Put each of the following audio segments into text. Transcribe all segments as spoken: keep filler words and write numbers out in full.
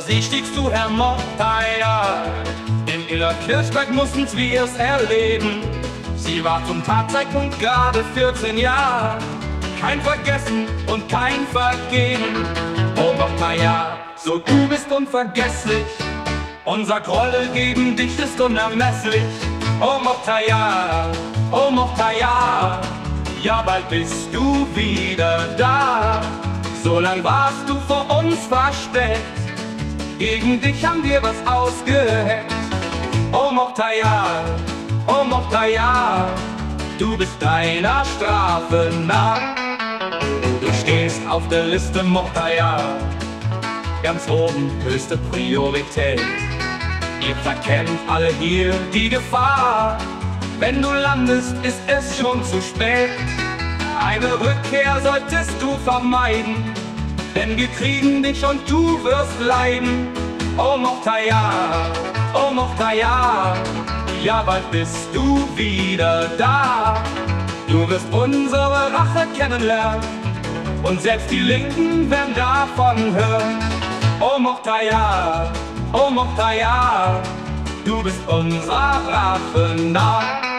sie stiegst du, Herr Mortaya. In ihrer Kirchberg mussten's wir's erleben. Sie war zum Tatzeitpunkt gerade vierzehn Jahre. Kein Vergessen und kein Vergehen. Oh Mortaya, so du bist unvergesslich. Unser Groll gegen dich ist unermesslich. Oh Mortaya, oh Mortaya, ja bald bist du wieder da. So lang warst du vor uns versteckt, gegen dich haben wir was ausgeheckt. Oh Mortaya, oh Mortaya, du bist deiner Strafe nah. Du stehst auf der Liste, Mortaya, ganz oben, höchste Priorität. Ihr verkennt alle hier die Gefahr. Wenn du landest, ist es schon zu spät. Eine Rückkehr solltest du vermeiden, denn wir kriegen dich und du wirst leiden. Oh Mortaya, oh Mortaya, ja bald bist du wieder da. Du wirst unsere Rache kennenlernen und selbst die Linken werden davon hören. Oh Mortaya, oh Mortaya, du bist unserer Rache nah.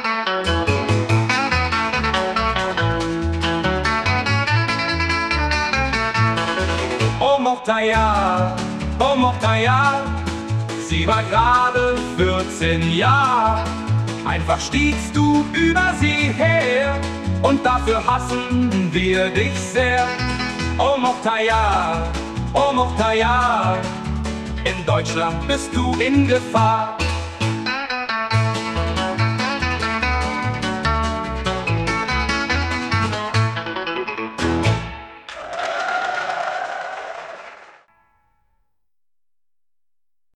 Oh Mortaya, oh Mortaya, sie war gerade vierzehn Jahre. Einfach stiegst du über sie her und dafür hassen wir dich sehr. Oh Mortaya, oh Mortaya, in Deutschland bist du in Gefahr.